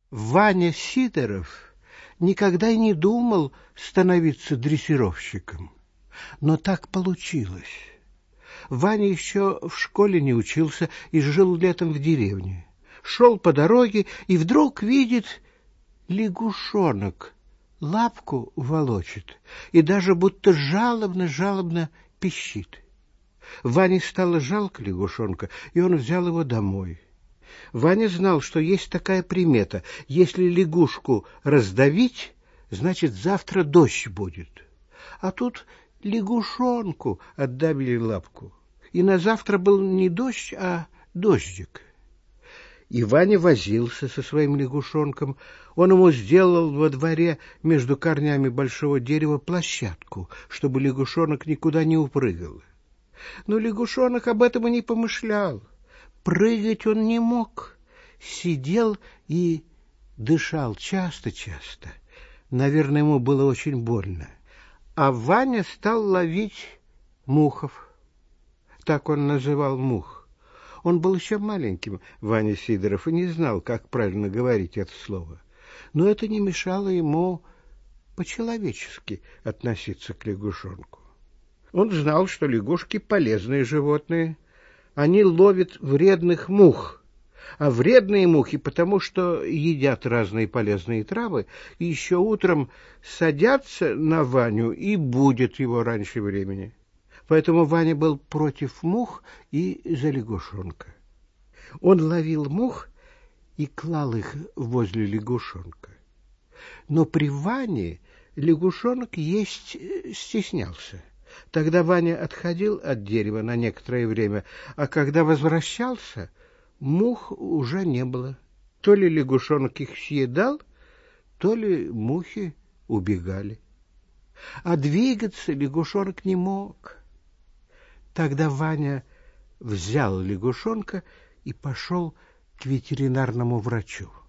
Ваня Сидоров никогда и не думал становиться дрессировщиком. Но так получилось. Ваня еще в школе не учился и жил летом в деревне. Шел по дороге и вдруг видит лягушонок, лапку волочит и даже будто жалобно пищит. Ване стало жалко лягушонка, и он взял его домой. Ваня знал, что есть такая примета: если лягушку раздавить, значит, завтра дождь будет. А тут лягушонку отдавили лапку, и на завтра был не дождь, а дождик. И Ваня возился со своим лягушонком. Он ему сделал во дворе между корнями большого дерева площадку, чтобы лягушонок никуда не упрыгал. Но лягушонок об этом и не помышлял. Прыгать он не мог, сидел и дышал часто-часто. Наверное, ему было очень больно. А Ваня стал ловить мухов. Так он называл мух. Он был еще маленьким, Ваня Сидоров, и не знал, как правильно говорить это слово. Но это не мешало ему по-человечески относиться к лягушонку. Он знал, что лягушки полезные животные. Они ловят вредных мух, а вредные мухи потому, что едят разные полезные травы, и еще утром садятся на Ваню и будят его раньше времени. Поэтому Ваня был против мух и за лягушонка. Он ловил мух и клал их возле лягушонка. Но при Ване лягушонок есть стеснялся. Тогда Ваня отходил от дерева на некоторое время, а когда возвращался, мух уже не было. То ли лягушонок их съедал, то ли мухи убегали. А двигаться лягушонок не мог. Тогда Ваня взял лягушонка и пошел к ветеринарному врачу.